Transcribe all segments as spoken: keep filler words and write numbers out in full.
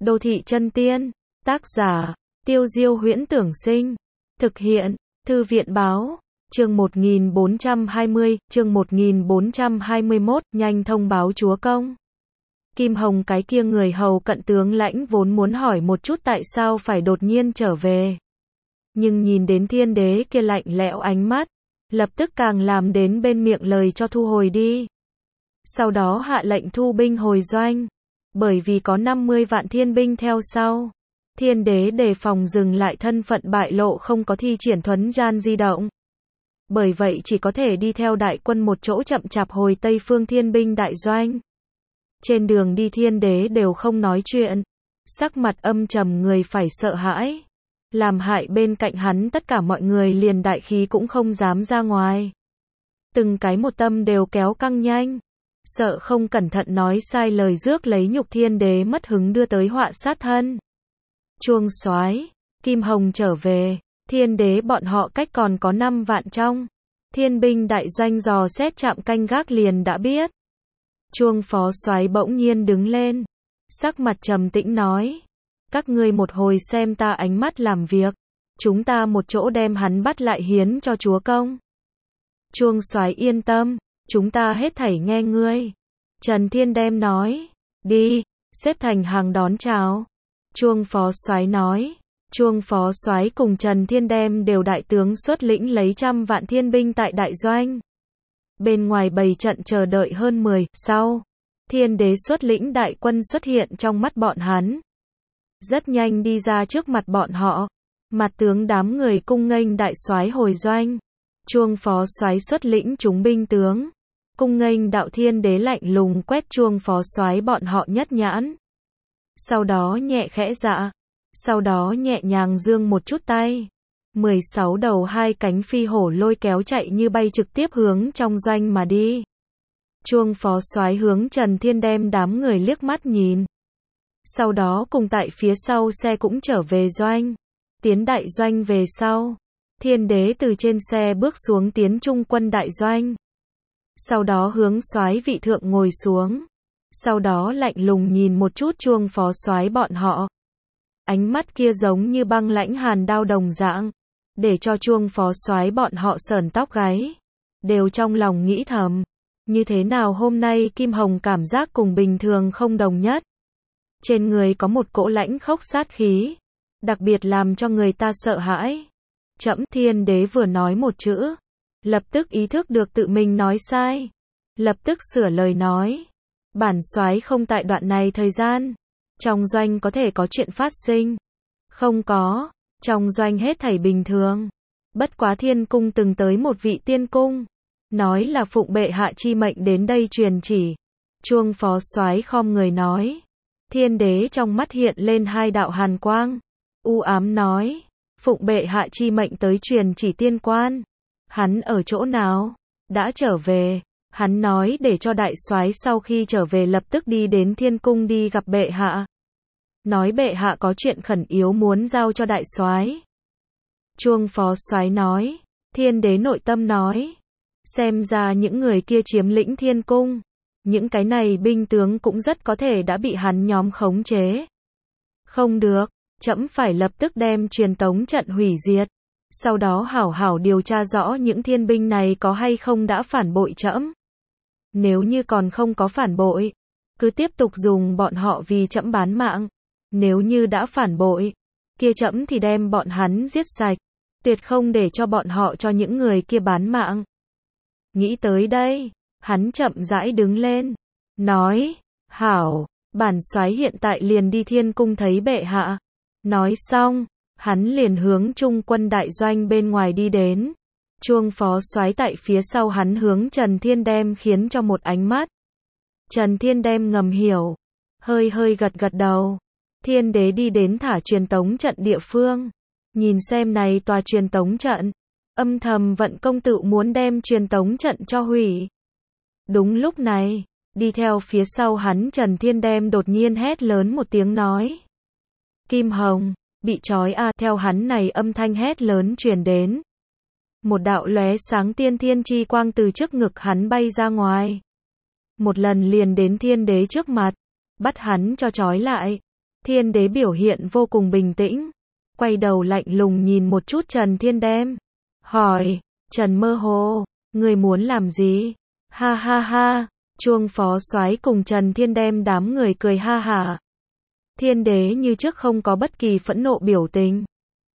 Đô thị chân tiên. Tác giả, Tiêu Diêu Huyễn Tưởng Sinh. Thực hiện, Thư viện Báo. Chương một nghìn bốn trăm hai mươi, chương một nghìn bốn trăm hai mươi mốt, nhanh thông báo chúa công. Kim Hồng cái kia người hầu cận tướng lãnh vốn muốn hỏi một chút tại sao phải đột nhiên trở về. Nhưng nhìn đến thiên đế kia lạnh lẽo ánh mắt, lập tức càng làm đến bên miệng lời cho thu hồi đi. Sau đó hạ lệnh thu binh hồi doanh, bởi vì có năm mươi vạn thiên binh theo sau. Thiên đế đề phòng dừng lại thân phận bại lộ không có thi triển thuấn gian di động. Bởi vậy chỉ có thể đi theo đại quân một chỗ chậm chạp hồi Tây Phương thiên binh đại doanh. Trên đường đi thiên đế đều không nói chuyện, sắc mặt âm trầm người phải sợ hãi. Làm hại bên cạnh hắn tất cả mọi người liền đại khí cũng không dám ra ngoài. Từng cái một tâm đều kéo căng nhanh, sợ không cẩn thận nói sai lời rước lấy nhục thiên đế mất hứng đưa tới họa sát thân. Chuông soái, Kim Hồng trở về, thiên đế bọn họ cách còn có năm vạn trong. Thiên binh đại doanh dò xét chạm canh gác liền đã biết. Chuông phó soái bỗng nhiên đứng lên, sắc mặt trầm tĩnh nói: các ngươi một hồi xem ta ánh mắt làm việc, chúng ta một chỗ đem hắn bắt lại hiến cho chúa công. Chuông soái yên tâm, chúng ta hết thảy nghe ngươi. Trần Thiên Đem nói: đi, xếp thành hàng đón chào. Chuông phó soái nói. Chuông phó soái cùng Trần Thiên Đem đều đại tướng xuất lĩnh lấy trăm vạn thiên binh tại đại doanh. Bên ngoài bày trận chờ đợi hơn mười, sau, thiên đế xuất lĩnh đại quân xuất hiện trong mắt bọn hắn. Rất nhanh đi ra trước mặt bọn họ, mặt tướng đám người cung nghênh đại soái hồi doanh. Chuông phó soái xuất lĩnh chúng binh tướng, cung nghênh đạo thiên đế lạnh lùng quét chuông phó soái bọn họ nhất nhãn. Sau đó nhẹ khẽ dạ, sau đó nhẹ nhàng giương một chút tay. mười sáu đầu hai cánh phi hổ lôi kéo chạy như bay trực tiếp hướng trong doanh mà đi. Chuông phó soái hướng Trần Thiên Đem đám người liếc mắt nhìn. Sau đó cùng tại phía sau xe cũng trở về doanh. Tiến đại doanh về sau, thiên đế từ trên xe bước xuống tiến trung quân đại doanh. Sau đó hướng soái vị thượng ngồi xuống. Sau đó lạnh lùng nhìn một chút chuông phó soái bọn họ. Ánh mắt kia giống như băng lãnh hàn đao đồng dạng, để cho chuông phó soái bọn họ sởn tóc gáy. Đều trong lòng nghĩ thầm, như thế nào hôm nay Kim Hồng cảm giác cùng bình thường không đồng nhất. Trên người có một cỗ lãnh khốc sát khí, đặc biệt làm cho người ta sợ hãi. Trẫm thiên đế vừa nói một chữ, lập tức ý thức được tự mình nói sai, lập tức sửa lời nói: bản soái không tại đoạn này thời gian, trong doanh có thể có chuyện phát sinh. Không có, trong doanh hết thảy bình thường. Bất quá thiên cung từng tới một vị tiên cung, nói là phụng bệ hạ chi mệnh đến đây truyền chỉ. Chuông phó soái khom người nói. Thiên đế trong mắt hiện lên hai đạo hàn quang, u ám nói: phụng bệ hạ chi mệnh tới truyền chỉ tiên quan. Hắn ở chỗ nào? Đã trở về. Hắn nói để cho đại soái sau khi trở về lập tức đi đến thiên cung đi gặp bệ hạ. Nói bệ hạ có chuyện khẩn yếu muốn giao cho đại soái. Chuông phó soái nói. Thiên đế nội tâm nói: xem ra những người kia chiếm lĩnh thiên cung, những cái này binh tướng cũng rất có thể đã bị hắn nhóm khống chế. Không được, trẫm phải lập tức đem truyền tống trận hủy diệt, sau đó hảo hảo điều tra rõ những thiên binh này có hay không đã phản bội trẫm. Nếu như còn không có phản bội, cứ tiếp tục dùng bọn họ vì trẫm bán mạng. Nếu như đã phản bội, kia trẫm thì đem bọn hắn giết sạch, tuyệt không để cho bọn họ cho những người kia bán mạng. Nghĩ tới đây, hắn chậm rãi đứng lên, nói: hảo, bản soái hiện tại liền đi thiên cung thấy bệ hạ. Nói xong, hắn liền hướng trung quân đại doanh bên ngoài đi đến. Chuông phó soái tại phía sau hắn hướng Trần Thiên Đem khiến cho một ánh mắt. Trần Thiên Đem ngầm hiểu, hơi hơi gật gật đầu. Thiên đế đi đến thả truyền tống trận địa phương, nhìn xem này tòa truyền tống trận, âm thầm vận công tự muốn đem truyền tống trận cho hủy. Đúng lúc này, đi theo phía sau hắn Trần Thiên Đem đột nhiên hét lớn một tiếng nói: Kim Hồng, bị trói a. Theo hắn này âm thanh hét lớn truyền đến, một đạo lóe sáng tiên thiên chi quang từ trước ngực hắn bay ra ngoài. Một lần liền đến thiên đế trước mặt, bắt hắn cho trói lại. Thiên đế biểu hiện vô cùng bình tĩnh, quay đầu lạnh lùng nhìn một chút Trần Thiên Đem, hỏi, Trần Mơ Hồ, ngươi muốn làm gì? Ha ha ha, Chuông Phó Soái cùng Trần Thiên Đem đám người cười ha hả. Thiên đế như trước không có bất kỳ phẫn nộ biểu tình.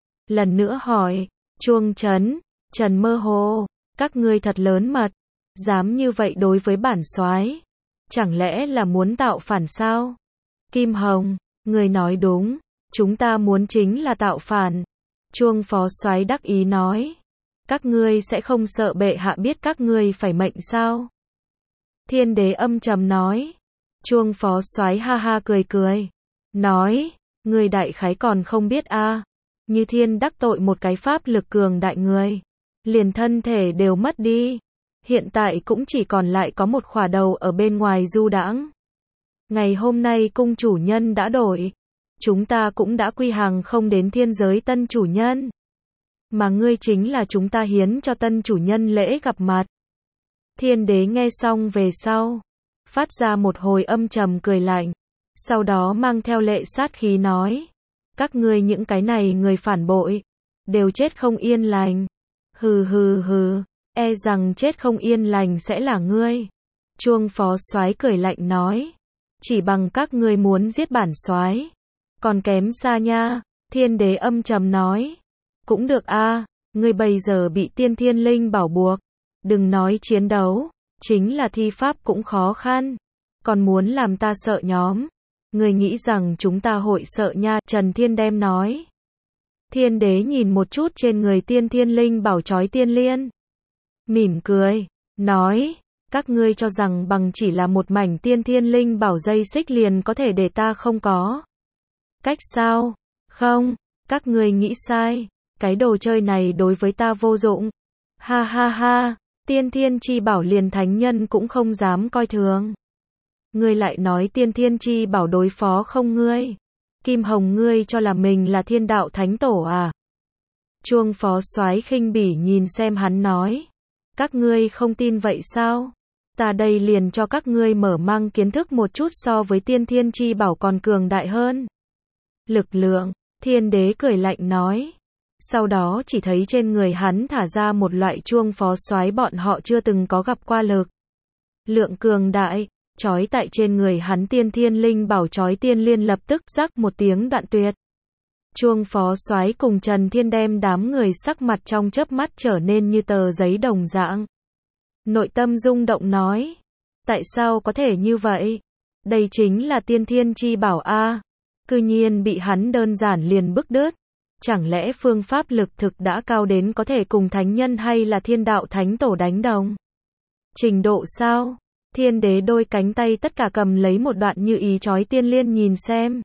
Lần nữa hỏi, Chuông Trấn, Trần Mơ Hồ, các ngươi thật lớn mật, dám như vậy đối với bản soái, chẳng lẽ là muốn tạo phản sao? Kim Hồng, người nói đúng, chúng ta muốn chính là tạo phản. Chuông Phó Soái đắc ý nói, các ngươi sẽ không sợ bệ hạ biết các ngươi phải mệnh sao? Thiên đế âm trầm nói. Chuông Phó Soái ha ha cười cười, nói, ngươi đại khái còn không biết a, à, Như Thiên đắc tội một cái pháp lực cường đại người, liền thân thể đều mất đi, hiện tại cũng chỉ còn lại có một khỏa đầu ở bên ngoài du đãng. Ngày hôm nay cung chủ nhân đã đổi, chúng ta cũng đã quy hàng không đến thiên giới tân chủ nhân, mà ngươi chính là chúng ta hiến cho tân chủ nhân lễ gặp mặt. Thiên đế nghe xong về sau, phát ra một hồi âm trầm cười lạnh, sau đó mang theo lệ sát khí nói, các ngươi những cái này người phản bội, đều chết không yên lành. Hừ hừ hừ, e rằng chết không yên lành sẽ là ngươi. Chuông Phó Soái cười lạnh nói, chỉ bằng các ngươi muốn giết bản soái, còn kém xa nha. Thiên đế âm trầm nói, cũng được a, à, ngươi bây giờ bị tiên thiên linh bảo buộc, đừng nói chiến đấu, chính là thi pháp cũng khó khăn, còn muốn làm ta sợ nhóm, ngươi nghĩ rằng chúng ta hội sợ nha? Trần Thiên Đem nói. Thiên đế nhìn một chút trên người tiên thiên linh bảo trói tiên liên, mỉm cười, nói, các ngươi cho rằng bằng chỉ là một mảnh tiên thiên linh bảo dây xích liền có thể để ta không có cách sao? Không, các ngươi nghĩ sai, cái đồ chơi này đối với ta vô dụng. Ha ha ha, tiên thiên chi bảo liền thánh nhân cũng không dám coi thường. Ngươi lại nói tiên thiên chi bảo đối phó không ngươi. Kim Hồng, ngươi cho là mình là thiên đạo thánh tổ à? Chuông Phó Soái khinh bỉ nhìn xem hắn nói, các ngươi không tin vậy sao? Ta đây liền cho các ngươi mở mang kiến thức một chút so với tiên thiên chi bảo còn cường đại hơn lực lượng. Thiên đế cười lạnh nói, sau đó chỉ thấy trên người hắn thả ra một loại Chuông Phó Soái bọn họ chưa từng có gặp qua lực lượng cường đại, chói tại trên người hắn tiên thiên linh bảo chói tiên liên lập tức rắc một tiếng đoạn tuyệt. Chuông Phó Soái cùng Trần Thiên Đem đám người sắc mặt trong chớp mắt trở nên như tờ giấy đồng dạng. Nội tâm rung động nói, tại sao có thể như vậy? Đây chính là tiên thiên chi bảo a, cư nhiên bị hắn đơn giản liền bức đứt. Chẳng lẽ phương pháp lực thực đã cao đến có thể cùng thánh nhân hay là thiên đạo thánh tổ đánh đồng? Trình độ sao? Thiên đế đôi cánh tay tất cả cầm lấy một đoạn như ý chói tiên liên nhìn xem.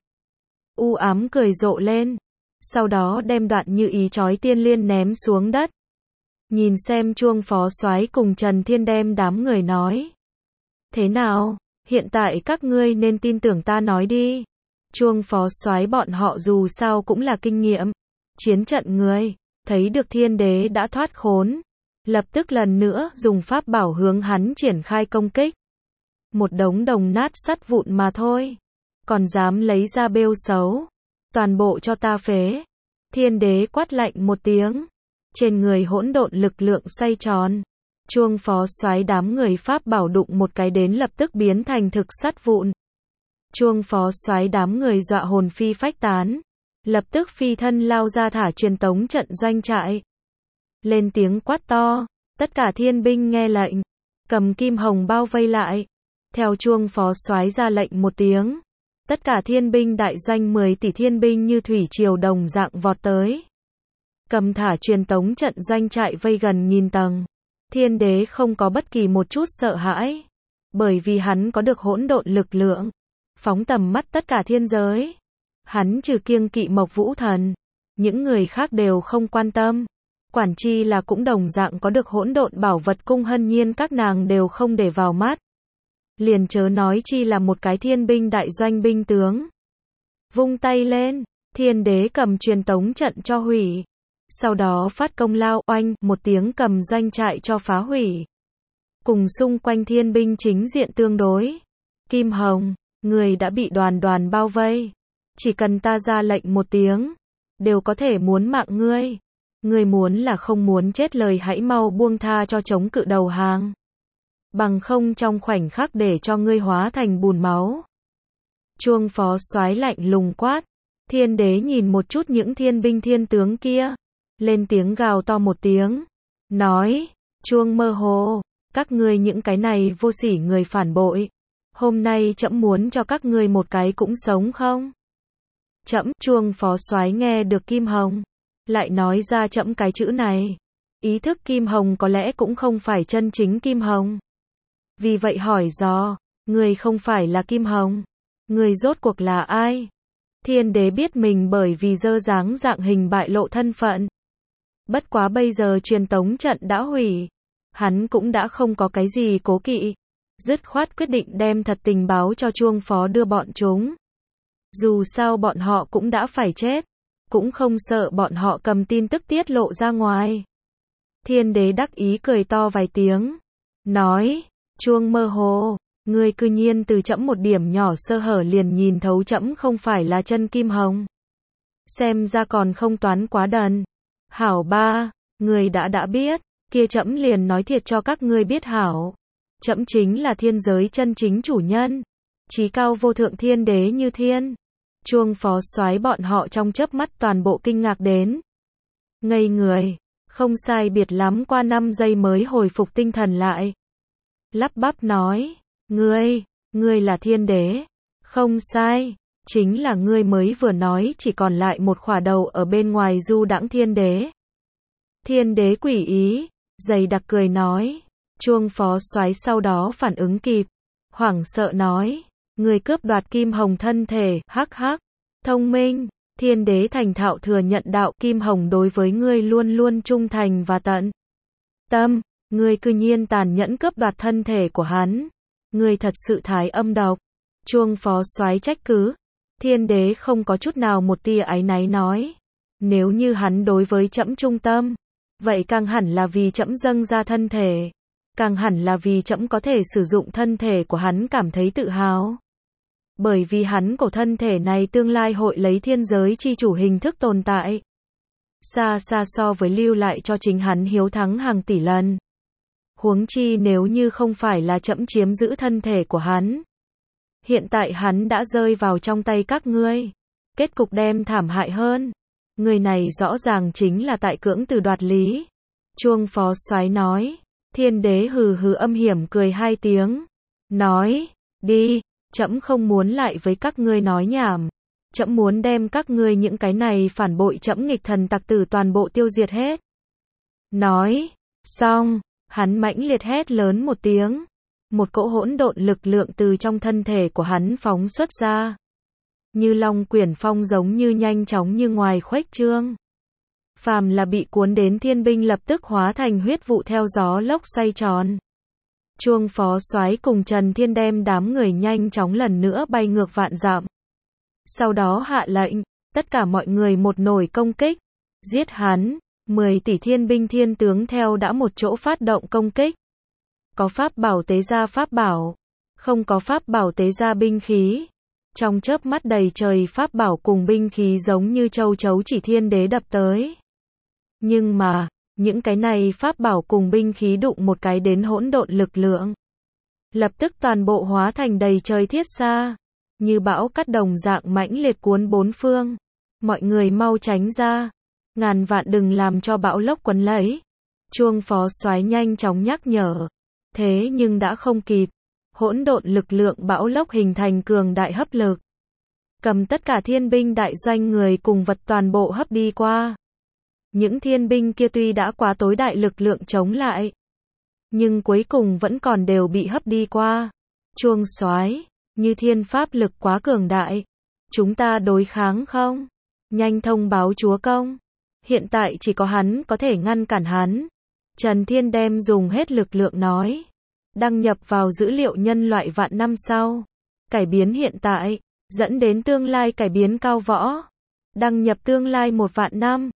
U ám cười rộ lên, sau đó đem đoạn như ý chói tiên liên ném xuống đất. Nhìn xem Chuông Phó Soái cùng Trần Thiên Đem đám người nói, thế nào, hiện tại các ngươi nên tin tưởng ta nói đi. Chuông Phó Soái bọn họ dù sao cũng là kinh nghiệm chiến trận người, thấy được thiên đế đã thoát khốn, lập tức lần nữa dùng pháp bảo hướng hắn triển khai công kích. Một đống đồng nát sắt vụn mà thôi, còn dám lấy ra bêu xấu, toàn bộ cho ta phế. Thiên đế quát lạnh một tiếng, trên người hỗn độn lực lượng xoay tròn, Chuông Phó Soái đám người pháp bảo đụng một cái đến lập tức biến thành thực sắt vụn. Chuông Phó Soái đám người dọa hồn phi phách tán, lập tức phi thân lao ra thả truyền tống trận doanh trại. Lên tiếng quát to, tất cả thiên binh nghe lệnh, cầm kim hồng bao vây lại. Theo Chuông Phó Soái ra lệnh một tiếng, tất cả thiên binh đại doanh mười tỷ thiên binh như thủy triều đồng dạng vọt tới. Cầm thả truyền tống trận doanh trại vây gần nghìn tầng. Thiên đế không có bất kỳ một chút sợ hãi, bởi vì hắn có được hỗn độn lực lượng, phóng tầm mắt tất cả thiên giới. Hắn trừ kiêng kỵ Mộc Vũ Thần, những người khác đều không quan tâm. Quản chi là cũng đồng dạng có được hỗn độn bảo vật cung hân nhiên các nàng đều không để vào mắt. Liền chớ nói chi là một cái thiên binh đại doanh binh tướng. Vung tay lên, thiên đế cầm truyền tống trận cho hủy. Sau đó phát công lao oanh, một tiếng cầm doanh trại cho phá hủy. Cùng xung quanh thiên binh chính diện tương đối. Kim Hồng, người đã bị đoàn đoàn bao vây. Chỉ cần ta ra lệnh một tiếng, đều có thể muốn mạng ngươi. Ngươi muốn là không muốn chết lời hãy mau buông tha cho chống cự đầu hàng. Bằng không trong khoảnh khắc để cho ngươi hóa thành bùn máu. Chuông phó soái lạnh lùng quát. Thiên đế nhìn một chút những thiên binh thiên tướng kia. Lên tiếng gào to một tiếng. Nói, chuông mơ hồ, các ngươi những cái này vô sỉ người phản bội. Hôm nay trẫm muốn cho các ngươi một cái cũng sống không? Trẫm, chuông phó soái nghe được Kim Hồng. Lại nói ra trẫm cái chữ này. Ý thức Kim Hồng có lẽ cũng không phải chân chính Kim Hồng. Vì vậy hỏi dò, người không phải là Kim Hồng. Người rốt cuộc là ai? Thiên đế biết mình bởi vì dơ dáng dạng hình bại lộ thân phận. Bất quá bây giờ truyền tống trận đã hủy. Hắn cũng đã không có cái gì cố kỵ. Dứt khoát quyết định đem thật tình báo cho chuông phó đưa bọn chúng. Dù sao bọn họ cũng đã phải chết. Cũng không sợ bọn họ cầm tin tức tiết lộ ra ngoài. Thiên đế đắc ý cười to vài tiếng. Nói, chuông mơ hồ, ngươi cư nhiên từ trẫm một điểm nhỏ sơ hở liền nhìn thấu trẫm không phải là chân Kim Hồng. Xem ra còn không toán quá đần. Hảo ba, ngươi đã đã biết, kia trẫm liền nói thiệt cho các ngươi biết hảo. Trẫm chính là thiên giới chân chính chủ nhân. Chí cao vô thượng thiên đế như thiên. Chuông phó soái bọn họ trong chớp mắt toàn bộ kinh ngạc đến. Ngây người, không sai biệt lắm qua năm giây mới hồi phục tinh thần lại. Lắp bắp nói, ngươi, ngươi là thiên đế. Không sai, chính là ngươi mới vừa nói chỉ còn lại một khỏa đầu ở bên ngoài du đãng thiên đế. Thiên đế quỷ ý, dày đặc cười nói. Chuông phó soái sau đó phản ứng kịp. Hoảng sợ nói. Người cướp đoạt Kim Hồng thân thể, hắc hắc. Thông minh, thiên đế thành thạo thừa nhận đạo Kim Hồng đối với ngươi luôn luôn trung thành và tận tâm. Ngươi cư nhiên tàn nhẫn cướp đoạt thân thể của hắn. Ngươi thật sự thái âm độc. Chuông phó soái trách cứ. Thiên đế không có chút nào một tia áy náy nói. Nếu như hắn đối với trẫm trung tâm, vậy càng hẳn là vì trẫm dâng ra thân thể. Càng hẳn là vì trẫm có thể sử dụng thân thể của hắn cảm thấy tự hào. Bởi vì hắn cổ thân thể này tương lai hội lấy thiên giới chi chủ hình thức tồn tại. Xa xa so với lưu lại cho chính hắn hiếu thắng hàng tỷ lần. Huống chi nếu như không phải là trẫm chiếm giữ thân thể của hắn. Hiện tại hắn đã rơi vào trong tay các ngươi. Kết cục đem thảm hại hơn. Người này rõ ràng chính là tại cưỡng từ đoạt lý. Chuông phó soái nói. Thiên đế hừ hừ âm hiểm cười hai tiếng. Nói, đi, trẫm không muốn lại với các ngươi nói nhảm. Trẫm muốn đem các ngươi những cái này phản bội trẫm nghịch thần tặc tử toàn bộ tiêu diệt hết. Nói, xong, hắn mãnh liệt hét lớn một tiếng. Một cỗ hỗn độn lực lượng từ trong thân thể của hắn phóng xuất ra. Như long quyển phong giống như nhanh chóng như ngoài khuếch trương. Phàm là bị cuốn đến thiên binh lập tức hóa thành huyết vụ theo gió lốc xoay tròn. Chuông phó soái cùng Trần Thiên đem đám người nhanh chóng lần nữa bay ngược vạn dặm. Sau đó hạ lệnh, tất cả mọi người một nổi công kích. Giết hắn, mười tỷ thiên binh thiên tướng theo đã một chỗ phát động công kích. Có pháp bảo tế ra pháp bảo, không có pháp bảo tế ra binh khí. Trong chớp mắt đầy trời pháp bảo cùng binh khí giống như châu chấu chỉ thiên đế đập tới. Nhưng mà, những cái này pháp bảo cùng binh khí đụng một cái đến hỗn độn lực lượng. Lập tức toàn bộ hóa thành đầy trời thiết xa. Như bão cát đồng dạng mãnh liệt cuốn bốn phương. Mọi người mau tránh ra. Ngàn vạn đừng làm cho bão lốc quấn lấy. Chuông phó soái nhanh chóng nhắc nhở. Thế nhưng đã không kịp. Hỗn độn lực lượng bão lốc hình thành cường đại hấp lực. Cầm tất cả thiên binh đại doanh người cùng vật toàn bộ hấp đi qua. Những thiên binh kia tuy đã quá tối đại lực lượng chống lại, nhưng cuối cùng vẫn còn đều bị hấp đi qua. Chuông soái, như thiên pháp lực quá cường đại. Chúng ta đối kháng không? Nhanh thông báo chúa công. Hiện tại chỉ có hắn có thể ngăn cản hắn. Trần Thiên đem dùng hết lực lượng nói. Đăng nhập vào dữ liệu nhân loại vạn năm sau. Cải biến hiện tại, dẫn đến tương lai cải biến cao võ. Đăng nhập tương lai một vạn năm.